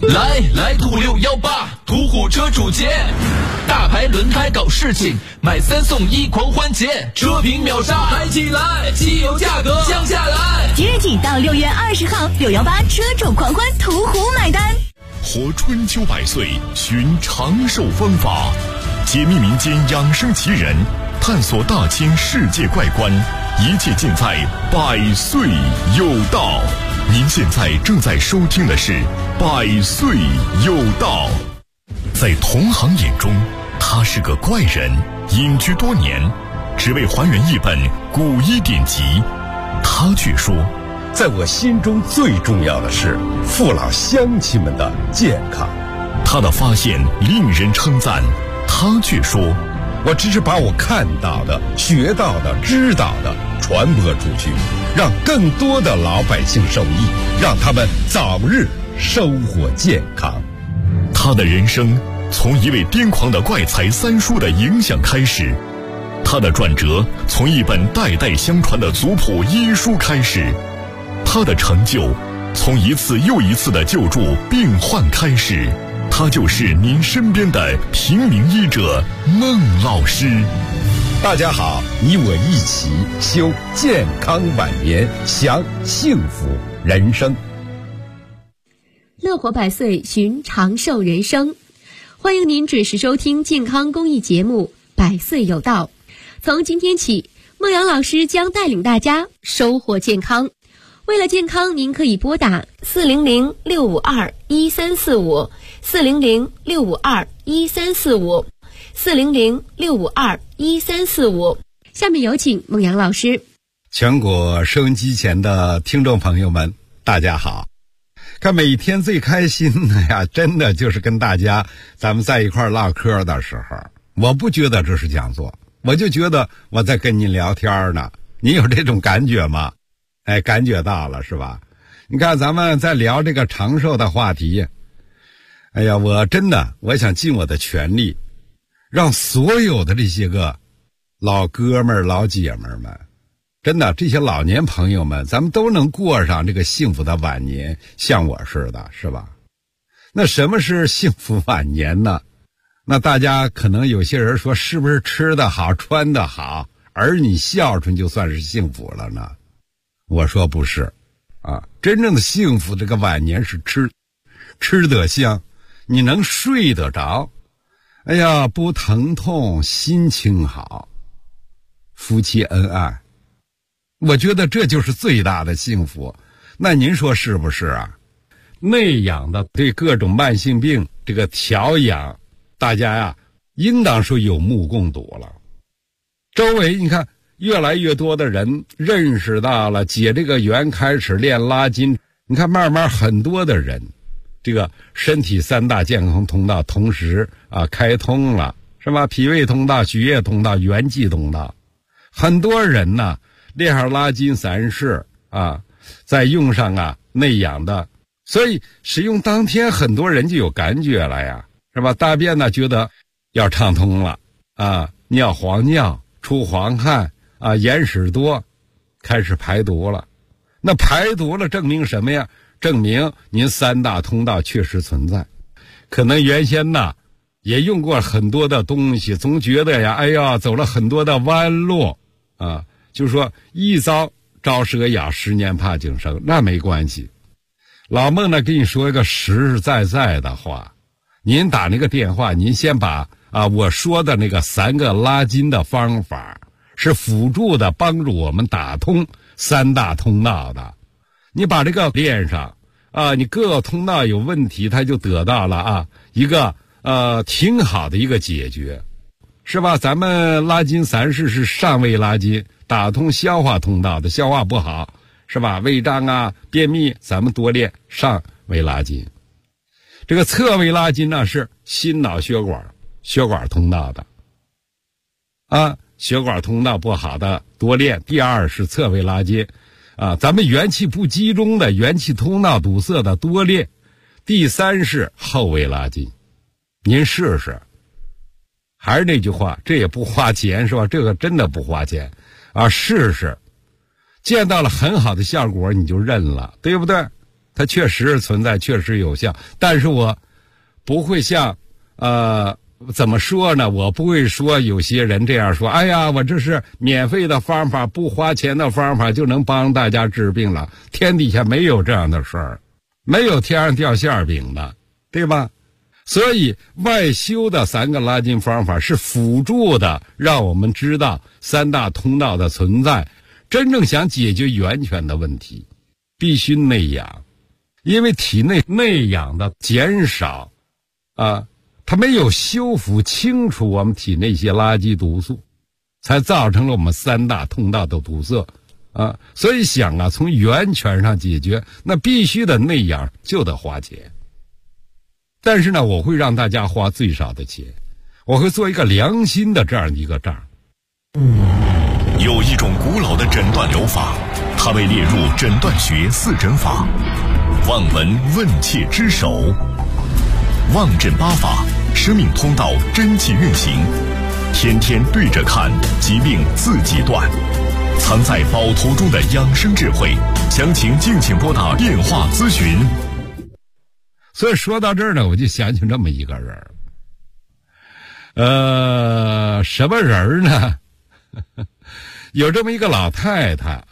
来5618途虎车主节，大牌轮胎搞事情，买3送1狂欢节，车评秒杀嗨起来，机油价格降下来。 即日起到6月20号，618车主狂欢，途虎买单。 活春秋百岁，寻长寿方法，解密民间养生奇人，探索大千世界怪观，一切尽在百岁有道。您现在正在收听的是百岁有道。在同行眼中，他是个怪人，隐居多年，只为还原一本古医典籍。他却说， 在我心中最重要的是父老乡亲们的健康。 他的发现令人称赞，他却说， 我只是把我看到的、学到的、知道的传播出去，让更多的老百姓受益，让他们早日收获健康。 他的人生从一位癫狂的怪才三叔的影响开始，他的转折从一本代代相传的族谱医书开始，他的成就从一次又一次的救助病患开始。他就是您身边的平民医者孟老师。 大家好，你我一起修健康晚年，享幸福人生。 乐活百岁，寻长寿人生。欢迎您准时收听健康公益节目《百岁有道》。从今天起，孟阳老师将带领大家收获健康。为了健康，您可以拨打400-652-1345 400-652-1345 400-652-1345。下面有请孟阳老师。 全国收音机前的听众朋友们，大家好。看每天最开心的呀，真的就是跟大家咱们在一块唠嗑的时候，我不觉得这是讲座，我就觉得我在跟您聊天呢。您有这种感觉吗？哎，感觉到了是吧？你看咱们在聊这个长寿的话题，哎呀，我想尽我的全力，让所有的这些个老哥们儿、老姐们儿们，真的这些老年朋友们，咱们都能过上这个幸福的晚年，像我似的，是吧？那什么是幸福晚年呢？那大家可能有些人说，是不是吃得好、穿得好，儿女孝顺就算是幸福了呢？我说不是啊，真正的幸福这个晚年是吃得香，你能睡得着，哎呀，不疼痛，心情好，夫妻恩爱，我觉得这就是最大的幸福。那您说是不是啊？内养的对各种慢性病这个调养，大家呀应当说有目共睹了。周围你看越来越多的人认识到了解这个缘，开始练拉筋，你看慢慢很多的人这个身体3大健康通道同时开通了，是吧？脾胃通道、血液通道、元气通道，很多人呢练上拉筋3式再用上内养的，所以使用当天很多人就有感觉了呀，是吧？大便呢觉得要畅通了尿黄尿、出黄汗眼屎多，开始排毒了。那排毒了证明什么呀？证明您3大通道确实存在。可能原先呢也用过很多的东西，总觉得呀，哎呀，走了很多的弯路就说一遭招蛇咬，10年怕井绳，那没关系。老孟呢跟你说一个实实在在的话，您打那个电话，您先把我说的那个3个拉筋的方法是辅助的，帮助我们打通3大通道的。你把这个练上你各个通道有问题，它就得到了一个挺好的一个解决，是吧？咱们拉筋3式是上位拉筋，打通消化通道的，消化不好是吧？胃胀便秘，咱们多练上位拉筋。这个侧位拉筋呢是心脑血管通道的血管通道不好的多练。第2是侧位拉筋咱们元气不集中的、元气通道堵塞的多练。第3是后位拉筋，您试试。还是那句话，这也不花钱是吧？这个真的不花钱试试，见到了很好的效果你就认了，对不对？ 它确实存在，确实有效，但是我不会像怎么说呢？我不会说有些人这样说，哎呀，我这是免费的方法，不花钱的方法就能帮大家治病了。天底下没有这样的事儿，没有天上掉馅饼的，对吧？所以外修的3个拉筋方法是辅助的，让我们知道3大通道的存在。真正想解决源泉的问题，必须内养，因为体内内养的减少它没有修复清除我们体内一些垃圾毒素，才造成了我们3大通道的堵塞所以想从源泉上解决，那必须的内养就得花钱。但是呢，我会让大家花最少的钱，我会做一个良心的这样一个账。 有一种古老的诊断疗法，它被列入诊断学4诊法，望闻问切之首。望诊8法，生命通道真气运行，天天对着看，疾病自己断。藏在宝图中的养生智慧，详情敬请拨打电话咨询。 所以说到这儿呢，我就想起这么一个人，什么人呢？有这么一个老太太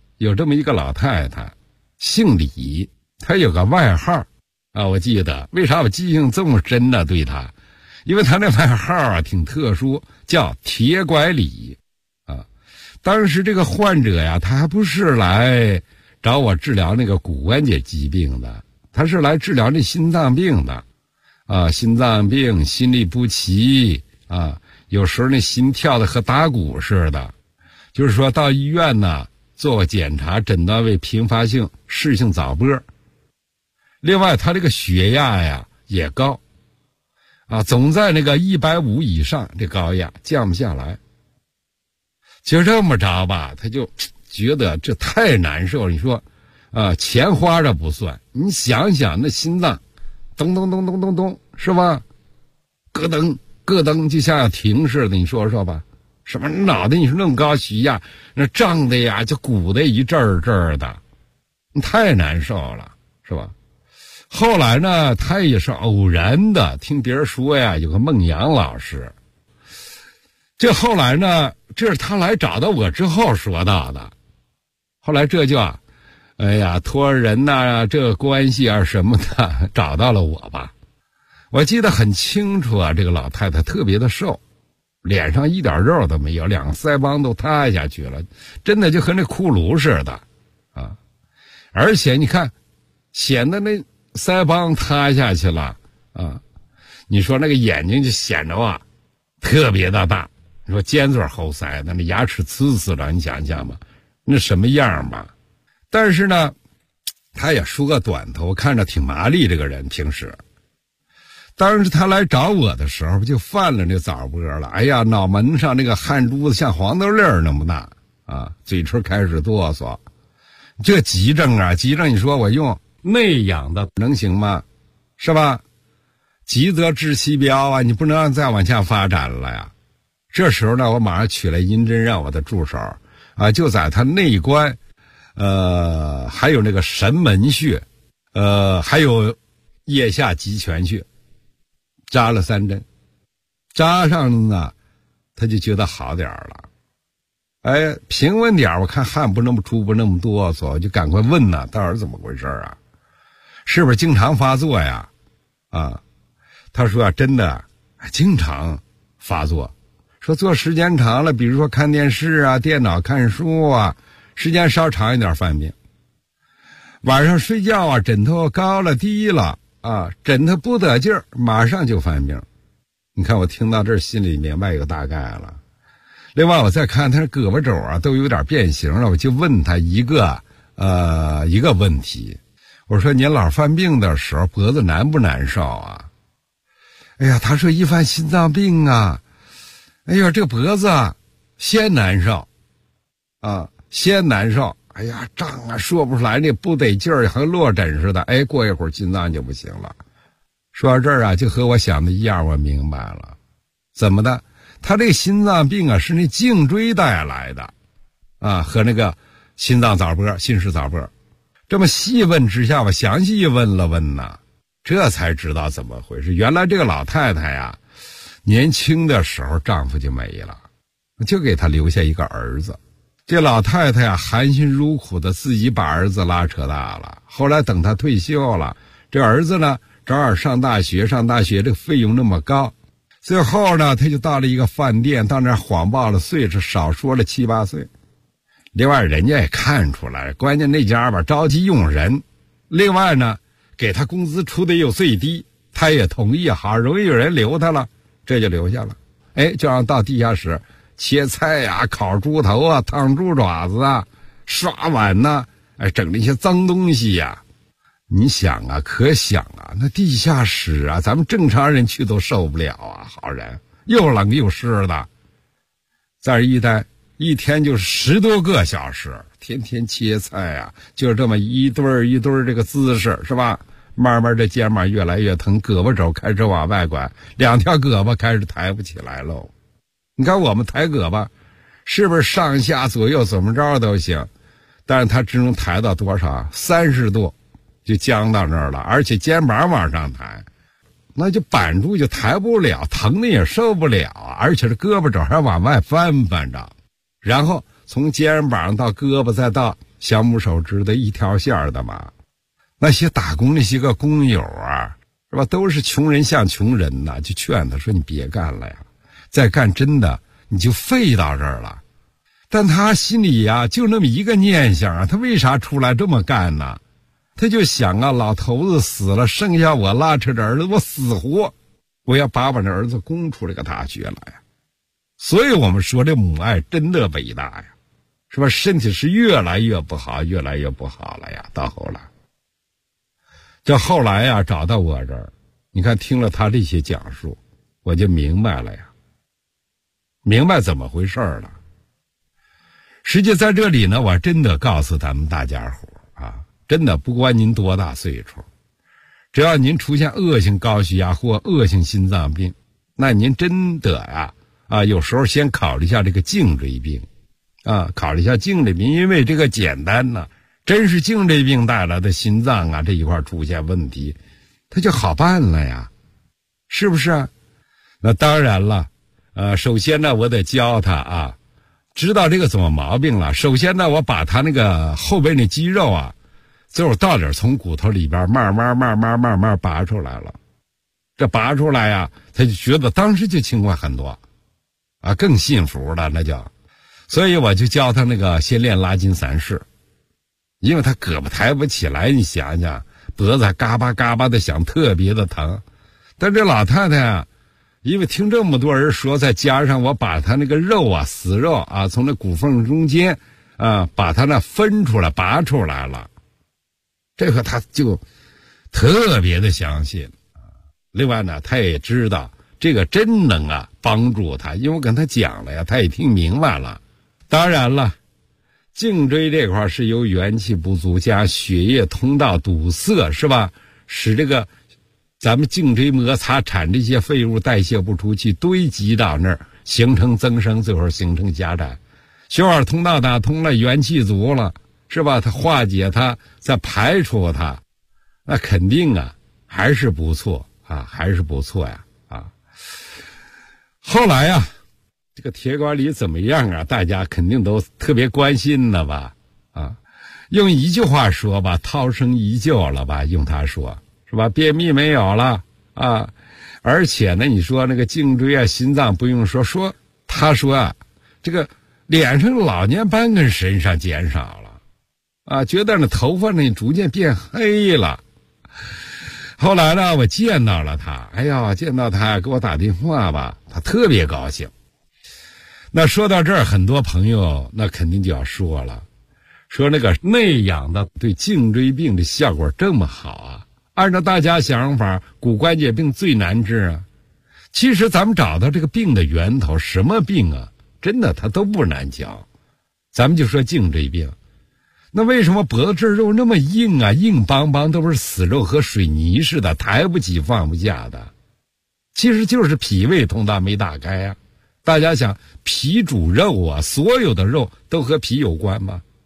姓李，她有个外号我记得，为啥我记性这么深呢？对她，因为她那外号挺特殊，叫铁拐李当时这个患者呀，他还不是来找我治疗那个骨关节疾病的，他是来治疗那心脏病的心脏病，心律不齐有时候那心跳的和打鼓似的，就是说到医院呢做个检查，诊断为频发性室性早搏。另外他这个血压呀也高总在那个150以上，这高压降不下来。就这么着吧，他就觉得这太难受了。你说钱花着不算，你想想那心脏咚咚咚咚咚咚，是吧？咯噔咯噔，就像要停似的，你说说吧。什么脑袋你说那么高血压，那胀的呀就鼓的一阵儿阵儿的，太难受了，是吧？后来呢，他也是偶然的听别人说呀，有个孟阳老师。这后来呢，这是他来找到我之后说到的。后来这就托人这个关系什么的找到了我吧。我记得很清楚这个老太太特别的瘦，脸上一点肉都没有，两个腮帮都塌下去了，真的就和那骷髅似的而且你看显得那腮帮塌下去了你说那个眼睛就显得特别的大，你说尖嘴猴腮的，那牙齿呲呲的，你想想吧，那什么样吧。但是呢他也梳个短头，看着挺麻利，这个人平时。当时他来找我的时候就犯了那早搏了，脑门上那个汗珠子像黄豆粒儿那么大嘴唇开始哆嗦。这急症你说我用内养的能行吗？是吧？急则治其标你不能让再往下发展了呀。这时候呢，我马上取来银针，让我的助手就在他内关还有那个神门穴还有腋下极泉穴扎了3针，扎上呢他就觉得好点了。平稳点，我看汗不那么出，不那么哆嗦，我就赶快问到底怎么回事是不是经常发作呀？他说真的经常发作，说做时间长了，比如说看电视电脑看书时间稍长一点犯病。晚上睡觉枕头高了低了枕头不得劲儿，马上就犯病。你看我听到这儿心里明白一个大概了。另外我再看他胳膊肘都有点变形了，我就问他一个问题，我说您老犯病的时候脖子难不难受他说一犯心脏病这个脖子先难受先难受，胀说不出来，那不得劲儿，和落枕似的，过一会儿心脏就不行了。说到这儿就和我想的一样，我明白了。怎么的？他这个心脏病是那颈椎带来的和那个心脏早搏、心室早搏。 这么细问之下，我详细问了问呐，这才知道怎么回事。原来这个老太太呀，年轻的时候丈夫就没了，就给她留下一个儿子。这老太太呀，含辛茹苦的自己把儿子拉扯大了。后来等她退休了，这儿子呢正好上大学这个费用那么高，最后呢他就到了一个饭店，到那儿谎报了岁数，少说了7、8岁。另外人家也看出来，关键那家吧着急用人，另外呢给他工资出的又最低，他也同意，好容易有人留他了，这就留下了。就让到地下室切菜呀、烤猪头啊、烫猪爪子啊、刷碗呐，整那些脏东西呀。你想啊，可想啊，那地下室啊，咱们正常人去都受不了啊，好人又冷又湿的，在这一待一天就是10多个小时，天天切菜啊，就这么一堆儿一堆儿这个姿势，是吧？慢慢这肩膀越来越疼，胳膊肘开始往外拐，2条胳膊开始抬不起来喽。你看我们抬胳膊是不是上下左右怎么着都行，但是他只能抬到多少？30度就僵到那儿了，而且肩膀往上抬，那就板住就抬不了，疼的也受不了，而且这胳膊肘还往外翻着，然后从肩膀到胳膊再到小拇手指的一条线的嘛。那些打工那些个工友啊，是吧，都是穷人像穷人呐，就劝他说你别干了呀，再干真的你就废到这儿了。但他心里呀就那么一个念想啊，他为啥出来这么干呢？他就想啊，老头子死了，剩下我拉扯着儿子，我死活我要把我的儿子供出这个大学来呀。所以我们说这母爱真的伟大呀，是吧？身体是越来越不好，越来越不好了呀。到后来，这后来呀找到我这儿，你看听了他这些讲述，我就明白了呀，明白怎么回事了。实际在这里呢，我真的告诉咱们大家伙啊，真的不管您多大岁数，只要您出现恶性高血压或恶性心脏病，那您真的有时候先考虑一下这个颈椎病考虑一下颈椎病，因为这个简单呢，真是颈椎病带来的心脏这一块出现问题，它就好办了呀，是不是？那当然了，首先呢我得教他知道这个怎么毛病了。首先呢，我把他那个后背那肌肉最后到底从骨头里边慢慢拔出来了。这拔出来呀，他就觉得当时就轻快很多更幸福了，那就。所以我就教他那个先练拉筋3式，因为他胳膊抬不起来，你想想脖子嘎巴嘎巴的响，特别的疼。但这老太太因为听这么多人说，再加上我把他那个肉死肉从那骨缝中间把它那分出来拔出来了，这个他就特别的相信。另外呢，他也知道这个真能帮助他，因为我跟他讲了呀，他也听明白了。当然了，颈椎这块是由元气不足加血液通道堵塞，是吧，使这个咱们颈椎摩擦产这些废物代谢不出去，堆积到那儿形成增生，最后形成狭窄。血管通道打通了，元气足了，是吧，它化解它，再排出它，那肯定还是不错还是不错呀后来这个铁管里怎么样大家肯定都特别关心了吧用一句话说吧，涛声依旧了吧，用他说是吧，便秘没有了而且呢，你说那个颈椎心脏不用说他说这个脸上老年斑跟身上减少了觉得那头发呢逐渐变黑了。后来呢，我见到了他，见到他给我打电话吧，他特别高兴。那说到这儿，很多朋友那肯定就要说了，说那个内养的对颈椎病的效果这么好按照大家想法，骨关节病最难治其实咱们找到这个病的源头，什么病真的它都不难教。咱们就说颈椎病，那为什么脖子这肉那么硬硬邦邦，都是死肉和水泥似的，抬不起放不下的？其实就是脾胃通道没打开大家想，脾主肉所有的肉都和脾有关吗？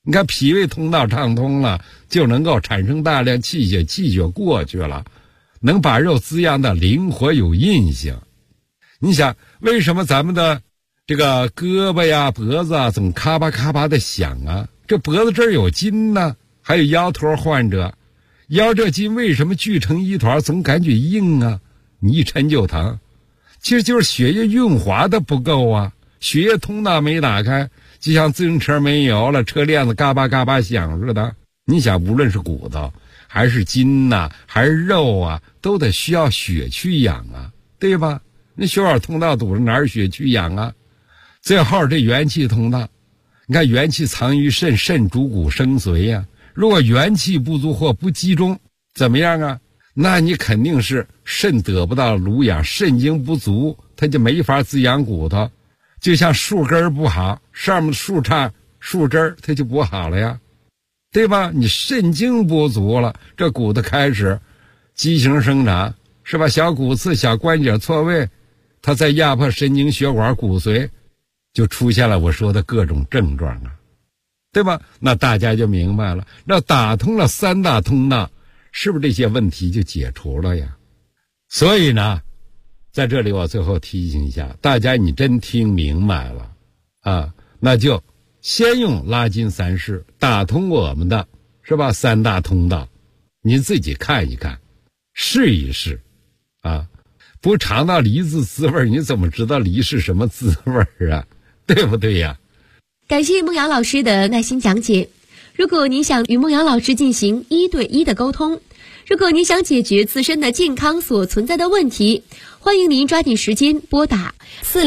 你看脾胃通道畅通了，就能够产生大量气血，气血过去了，能把肉滋养的灵活有韧性。你想，为什么咱们的这个胳膊呀、脖子啊总咔吧咔吧的响啊？这脖子这儿有筋呢，还有腰托患者，腰这筋为什么聚成一团，总感觉硬啊？你一抻就疼，其实就是血液运滑的不够啊，血液通道没打开，就像自行车没油了，车链子嘎巴嘎巴响似的。你想，无论是骨头还是筋呐、还是肉啊，都得需要血去养啊，对吧？那血管通道堵着，哪有血去养啊？最后这元气通道，你看元气藏于肾，肾主骨生髓呀。如果元气不足或不集中，怎么样啊？那你肯定是肾得不到濡养，肾精不足，它就没法滋养骨头。就像树根不好，上面树杈、树枝它就不好了呀，对吧？你肾精不足了，这骨头开始畸形生长，是吧？小骨刺、小关节错位，它在压迫神经血管骨髓，就出现了我说的各种症状啊，对吧？那大家就明白了，那打通了三大通道，是不是这些问题就解除了呀？所以呢，在这里我最后提醒一下大家，你真听明白了啊，那就先用拉筋三式打通我们的，是吧？三大通道，你自己看一看，试一试啊。不尝到梨子滋味，你怎么知道梨是什么滋味啊？对不对呀？ 感谢孟阳老师的耐心讲解。如果您想与孟阳老师进行1对1的沟通，如果您想解决自身的健康所存在的问题，欢迎您抓紧时间拨打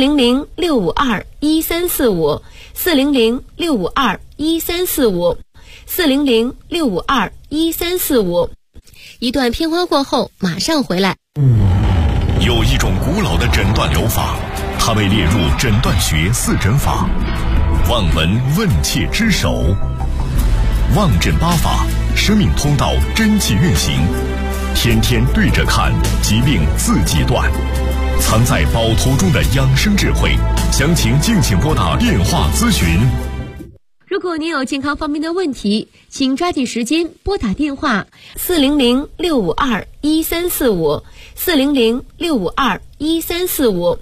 400-652-1345 400-652-1345 400-652-1345。一段片花过后马上回来。 有一种古老的诊断疗法，它被列入诊断学4诊法，望闻问切之首。望诊8法，生命通道真气运行，天天对着看，疾病自己断。藏在宝图中的养生智慧，详情敬请拨打电话咨询。 如果您有健康方面的问题，请抓紧时间拨打电话400-652-1345 400-652-1345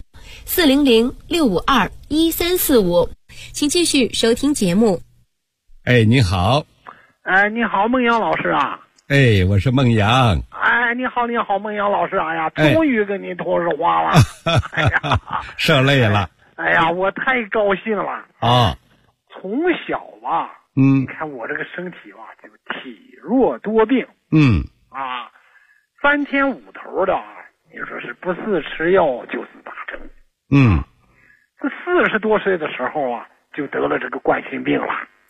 400-652-1345。请继续收听节目。 哎，你好。 哎，你好，孟阳老师啊。 哎，我是孟阳。 哎，你好，孟阳老师。哎呀，终于跟你通上话了。哎呀， 受累了。 哎呀，我太高兴了啊！ 从小吧， 你看我这个身体吧，就体弱多病。3天5头的，你说是不是吃药就是打针。这40多岁的时候啊，就得了这个冠心病了。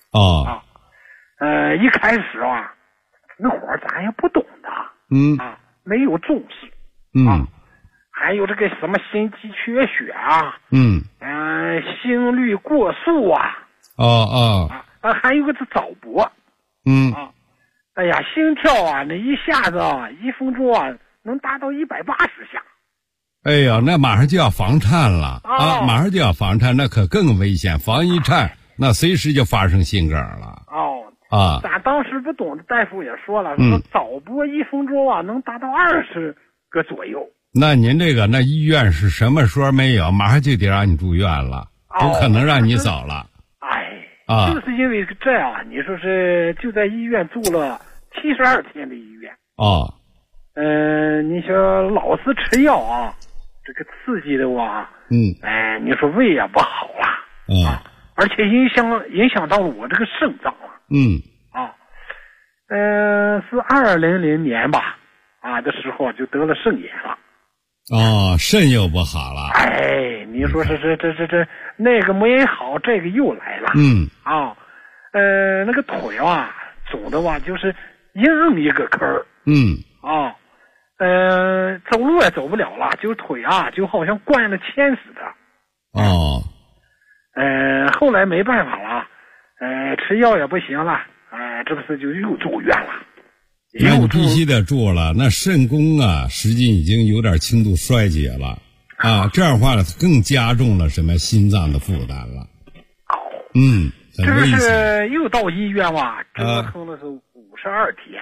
一开始啊，那会儿咱也不懂的，没有重视，还有这个什么心肌缺血啊，心率过速啊，还有个这早搏，哎呀，心跳啊，那一下子啊，1分钟啊能达到180下。 哎呀，那马上就要房颤了马上就要房颤，那可更危险，房一颤，那随时就发生心梗了。 咱当时不懂的大夫也说了，说早搏1分钟啊能达到20个左右。 那您这个那医院是什么说没有，马上就得让你住院了，不可能让你走了。 就是因为这样，你说是就在医院住了72天的医院。你说老是吃药啊，这个刺激的我你说胃也不好了而且影响到我这个肾脏了。是2000年吧的时候就得了肾炎了。 肾又不好了。 你说是这那个没好，这个又来了。那个腿啊肿的话就是硬一个坑儿。走路也走不了了，就腿啊就好像灌了铅似的。后来没办法了，吃药也不行了，这不是就又住院了。 那你必须得住了，那肾功啊实际已经有点轻度衰竭了这样的话呢更加重了什么心脏的负担了。 这个是又到医院吧，折腾的是52天。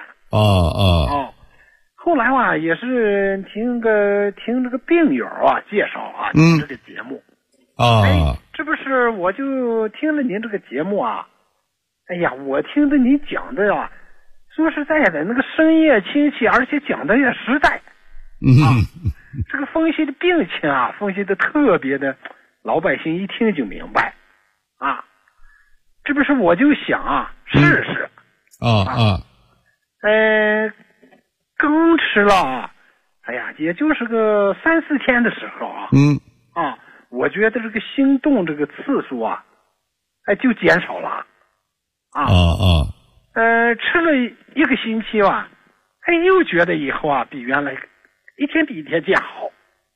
后来吧，也是听这个病友啊介绍啊，您这个节目。这不是我就听了您这个节目啊，哎呀，我听着您讲的啊，说实在的，那个深夜亲切，而且讲的也实在。这个分析的病情啊，分析的特别的，老百姓一听就明白啊。这不是我就想啊，试试。刚吃了啊，哎呀，也就是个3-4天的时候啊，我觉得这个心动这个次数啊，就减少了吃了1个星期吧，又觉得以后啊，比原来一天比一天见好。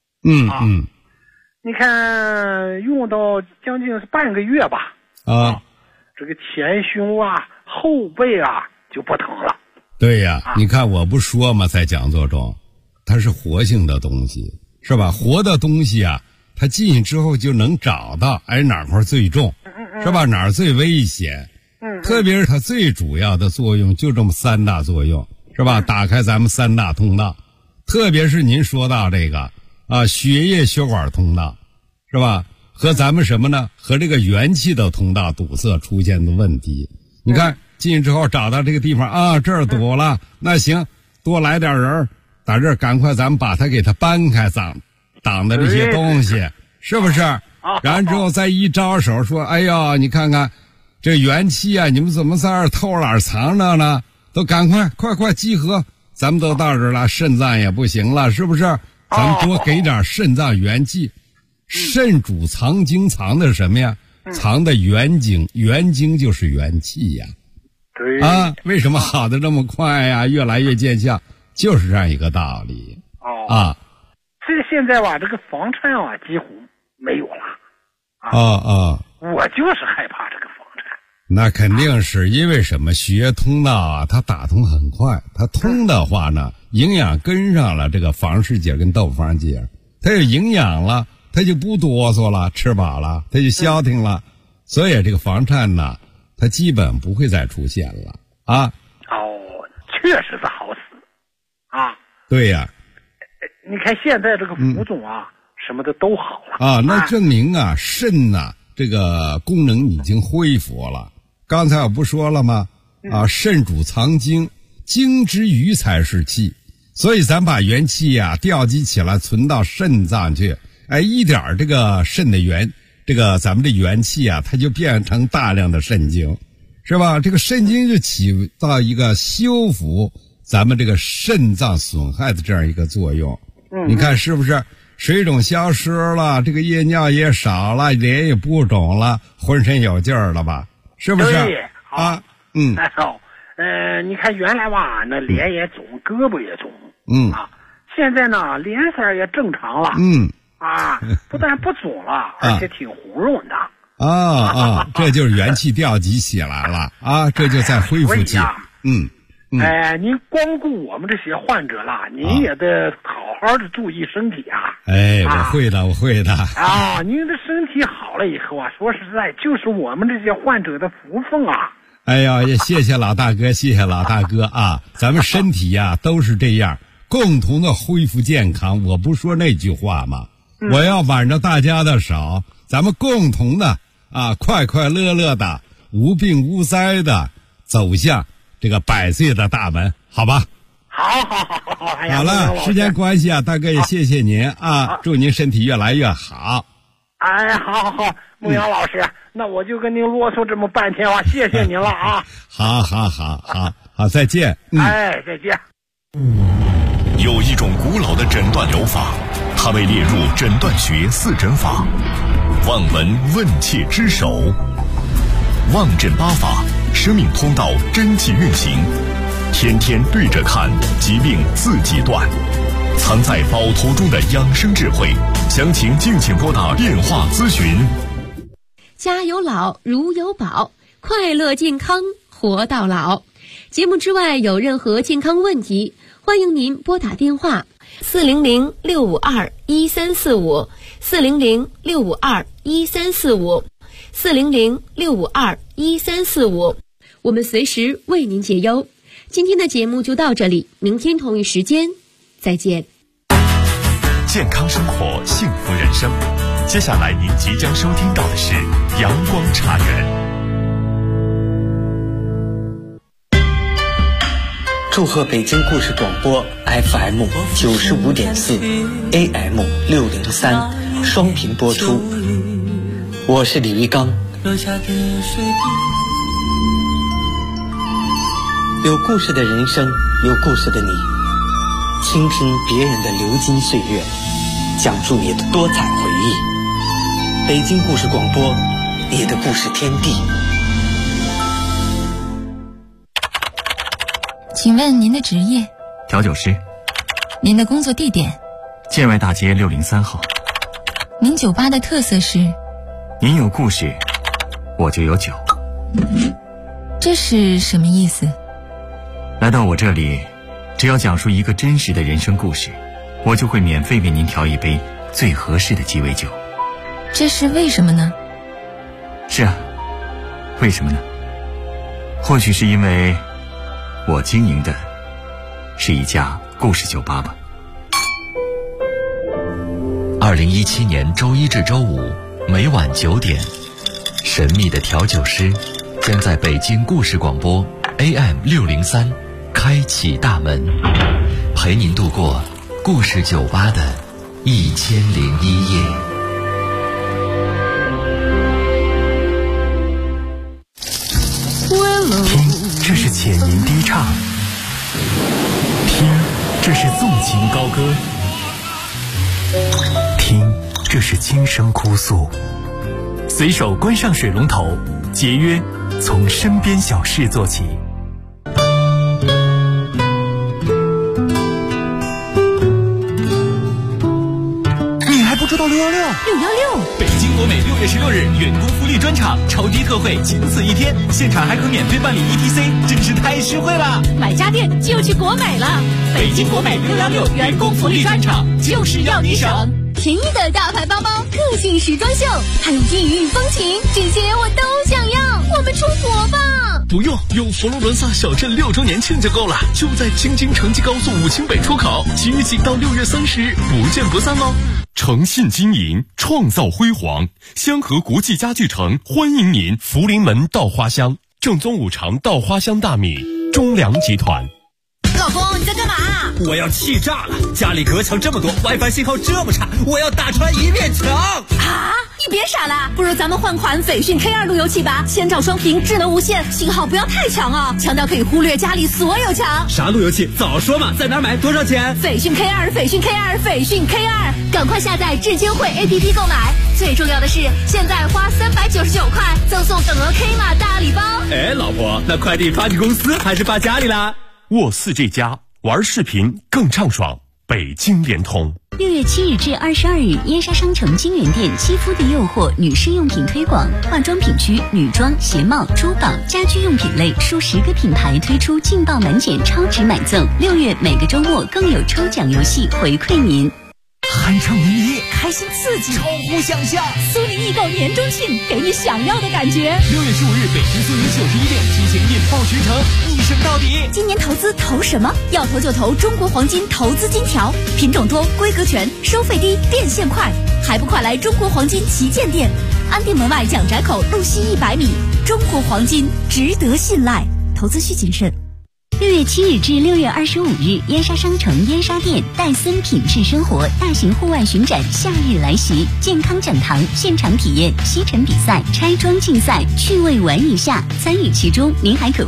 你看用到将近是半个月吧，这个前胸啊、后背啊就不疼了。 对呀，你看我不说嘛，在讲座中，它是活性的东西，是吧？活的东西啊，它进去之后就能找到，哪块最重，是吧？哪儿最危险？特别是它最主要的作用就这么3大作用，是吧？打开咱们3大通道，特别是您说到这个血液血管通道，是吧？和咱们什么呢？和这个元气的通道堵塞出现的问题，你看。进去之后找到这个地方这儿堵了，那行，多来点人打这儿，赶快咱们把它给它搬开，挡的这些东西，是不是？然后之后再一招手说，哎呦，你看看这元气啊，你们怎么在这儿偷懒藏着呢？都赶快集合，咱们都到这儿了，肾脏也不行了，是不是？咱们多给点肾脏元气。肾主藏精，藏的什么呀？藏的元精，元精就是元气呀。为什么好的这么快呀？越来越见效，就是这样一个道理。 这个现在吧，这个房颤啊几乎没有了。我就是害怕这个房颤。 那肯定是因为什么？血液通道啊，它打通很快，它通的话呢，营养跟上了这个房氏节跟窦房节，它有营养了，它就不哆嗦了，吃饱了，它就消停了，所以这个房颤呢。它基本不会再出现了确实是好死对呀， 你看现在这个浮肿什么的都好了那证明肾这个功能已经恢复了。刚才我不说了吗？肾主藏精，精之余才是气，所以咱把元气调集起来存到肾脏去，一点这个肾的咱们的元气它就变成大量的肾精，是吧？这个肾精就起到一个修复咱们这个肾脏损害的这样一个作用。你看是不是？水肿消失了，这个夜尿也少了，脸也不肿了，浑身有劲儿了吧？是不是？ 对你看原来吧，那脸也肿，胳膊也肿，现在呢，脸色也正常了，不但不肿了，而且挺红润的。 这就是元气调集起来了这就在恢复期。 您光顾我们这些患者了，您也得好好的注意身体我会的您的身体好了以后说实在，就是我们这些患者的福分也谢谢老大哥，谢谢老大哥咱们身体都是这样，共同的恢复健康。我不说那句话吗？我要挽着大家的手，咱们共同的快快乐乐的，无病无灾的走向这个100岁的大门，好吧？ 好了，时间关系大哥也谢谢您祝您身体越来越好。 好，牧羊老师，那我就跟您啰嗦这么半天了，谢谢您了好，再见。 再见。 有一种古老的诊断疗法，它被列入诊断学4诊法，望闻问切之首。望诊8法，生命通道真气运行，天天对着看，疾病自己断。藏在宝图中的养生智慧，详情敬请拨打电话咨询。 家有老，如有宝，快乐健康活到老。节目之外有任何健康问题，欢迎您拨打电话400-652-1345，400-652-1345。 400-652-1345，我们随时为您解忧。今天的节目就到这里，明天同一时间再见。 健康生活，幸福人生。接下来您即将收听到的是阳光茶园。 祝贺北京故事广播 FM 95.4 AM 603双频播出，我是李玉刚。有故事的人生，有故事的你，倾听别人的流金岁月，讲述你的多彩回忆。北京故事广播，你的故事天地。 请问您的职业？ 调酒师。 您的工作地点？ 建外大街603号。 您酒吧的特色是？ 您有故事，我就有酒。 这是什么意思？ 来到我这里，只要讲述一个真实的人生故事，我就会免费为您调一杯最合适的鸡尾酒。 这是为什么呢？ 是啊，为什么呢？或许是因为我经营的是一家故事酒吧吧。 2017年周一至周五每晚9点，神秘的调酒师将在北京故事广播 AM 603开启大门，陪您度过故事酒吧的1001夜。 听，这是浅吟低唱；听，这是纵情高歌；听，这是轻声哭诉。随手关上水龙头，节约从身边小事做起。你还不知道616？616， 北京国美6月16日员工福利专场，超低特惠，仅此一天，现场还可免费办理 ETC， 真是太实惠了！ 买家电就去国美了。 北京国美616员工福利专场，就是要你省。 便宜的大牌包包，个性时装秀，还有异域风情，这些我都想要。我们出国吧！ 不用佛罗伦萨小镇6周年庆就够了，就在京津城际高速武清北出口，即日起到6月30日，不见不散喽！ 诚信经营，创造辉煌。香河国际家具城欢迎您，福临门稻花香，正宗五常稻花香大米，中粮集团。 老公，你在干嘛？ 我要气炸了！家里隔墙这么多 ，WiFi 信号这么差，我要打穿一面墙！ 啊！你别傻了，不如咱们换款斐讯 K2 路由器吧，先兆双屏，智能无线，信号不要太强哦，强到可以忽略家里所有墙。 啥路由器？早说嘛！在哪儿买？多少钱？ 斐讯 K2， 斐讯 K2， 斐讯 K2， 赶快下载智监会 APP 购买。最重要的是，现在花399块赠送等额 K 码大礼包。 哎，老婆，那快递发你公司还是发家里啦？ 沃4这家玩视频更畅爽，北京联通。 6月7日至22日，燕莎商城金源店肌肤的诱惑女士用品推广，化妆品区女装、鞋帽、珠宝、家居用品类数10个品牌推出劲爆满减超值买赠，6月每个周末更有抽奖游戏回馈您。 酣畅淋漓，开心刺激，超乎想象。苏宁易购年中庆，给你想要的感觉。 6月15日，北京苏宁91店提前引爆全城，一升到底。 今年投资投什么？要投就投中国黄金投资金条，品种多，规格全，收费低，变现快，还不快来中国黄金旗舰店？安定门外蒋宅口路西100米，中国黄金值得信赖，投资需谨慎。 6月7日至6月25日，燕莎商城燕莎店戴森品质生活大型户外巡展夏日来袭，健康讲堂现场体验吸尘比赛、拆装竞赛，趣味玩一下，参与其中您还可